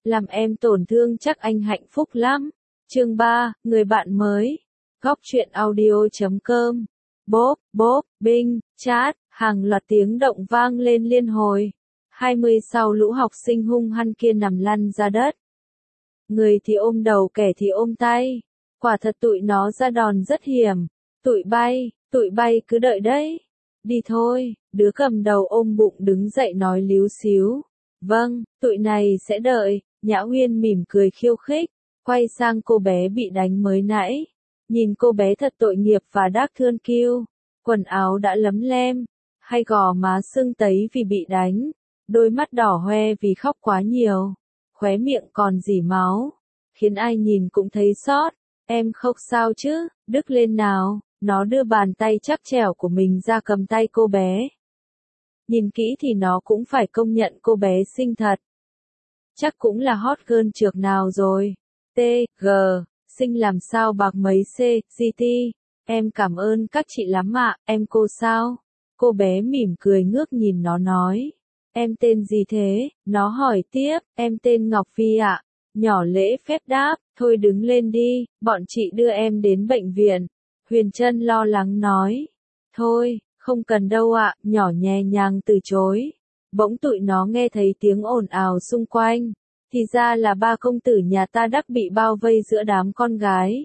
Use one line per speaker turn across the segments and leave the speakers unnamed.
làm em tổn thương chắc anh hạnh phúc lắm. Chương 3, người bạn mới. Góc truyện audio.com. Bốp, bốp, bing, chat, hàng loạt tiếng động vang lên liên hồi. 20 sau lũ học sinh hung hăng kia nằm lăn ra đất. Người thì ôm đầu, kẻ thì ôm tay. Quả thật tụi nó ra đòn rất hiểm. Tụi bay cứ đợi đấy. Đi thôi, đứa cầm đầu ôm bụng đứng dậy nói líu xíu. Vâng, tụi này sẽ đợi. Nhã Uyên mỉm cười khiêu khích, quay sang cô bé bị đánh mới nãy. Nhìn cô bé thật tội nghiệp và đác thương kiêu. Quần áo đã lấm lem, hay gò má sưng tấy vì bị đánh. Đôi mắt đỏ hoe vì khóc quá nhiều. Khóe miệng còn rỉ máu, khiến ai nhìn cũng thấy xót. Em không sao chứ, Đức lên nào. Nó đưa bàn tay chắc chẻo của mình ra cầm tay cô bé. Nhìn kỹ thì nó cũng phải công nhận cô bé xinh thật. Chắc cũng là hot girl trượt nào rồi. T.G. Xinh làm sao bạc mấy C.G.T. Em cảm ơn các chị lắm ạ, em cô sao? Cô bé mỉm cười ngước nhìn nó nói. Em tên gì thế? Nó hỏi tiếp, em tên Ngọc Phi ạ. Nhỏ lễ phép đáp, thôi đứng lên đi, bọn chị đưa em đến bệnh viện. Huyền Trân lo lắng nói. Thôi, không cần đâu ạ, nhỏ nhẹ nhàng từ chối. Bỗng tụi nó nghe thấy tiếng ồn ào xung quanh. Thì ra là ba công tử nhà ta đắc bị bao vây giữa đám con gái.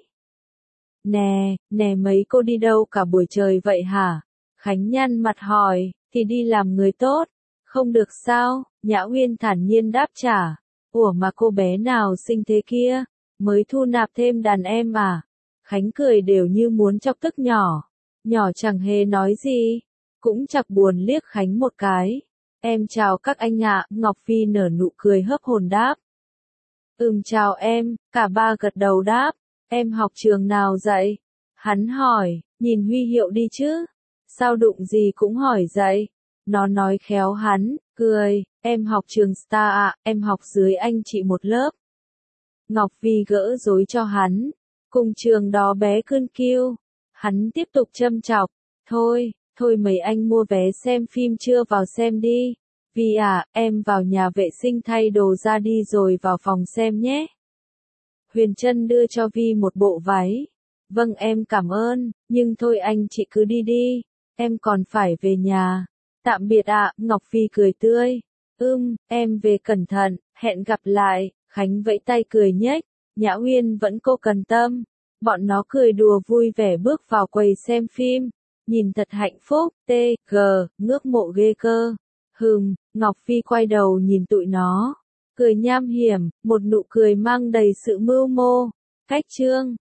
Nè mấy cô đi đâu cả buổi trời vậy hả? Khánh nhăn mặt hỏi, thì đi làm người tốt. Không được sao? Nhã Uyên thản nhiên đáp trả. Ủa mà cô bé nào xinh thế kia? Mới thu nạp thêm đàn em à? Khánh cười đều như muốn chọc tức nhỏ. Nhỏ chẳng hề nói gì. Cũng chọc buồn liếc Khánh một cái. Em chào các anh ạ, Ngọc Phi nở nụ cười hớp hồn đáp. Chào em, cả ba gật đầu đáp. Em học trường nào vậy? Hắn hỏi, nhìn huy hiệu đi chứ. Sao đụng gì cũng hỏi vậy? Nó nói khéo hắn, cười, em học trường Star ạ, em học dưới anh chị một lớp. Ngọc Vi gỡ rối cho hắn, cùng trường đó bé cơn kiêu. Hắn tiếp tục châm chọc, thôi mấy anh mua vé xem phim chưa vào xem đi. Vi à, em vào nhà vệ sinh thay đồ ra đi rồi vào phòng xem nhé. Huyền Trân đưa cho Vi một bộ váy. Vâng em cảm ơn, nhưng thôi anh chị cứ đi đi, em còn phải về nhà. Tạm biệt ạ, Ngọc Phi cười tươi. Em về cẩn thận, hẹn gặp lại. Khánh vẫy tay cười nhếch. Nhã Uyên vẫn cô cần tâm. Bọn nó cười đùa vui vẻ bước vào quầy xem phim. Nhìn thật hạnh phúc, T.G. ngước mộ ghê cơ. Ngọc Phi quay đầu nhìn tụi nó. Cười nham hiểm, một nụ cười mang đầy sự mưu mô. Cách chương.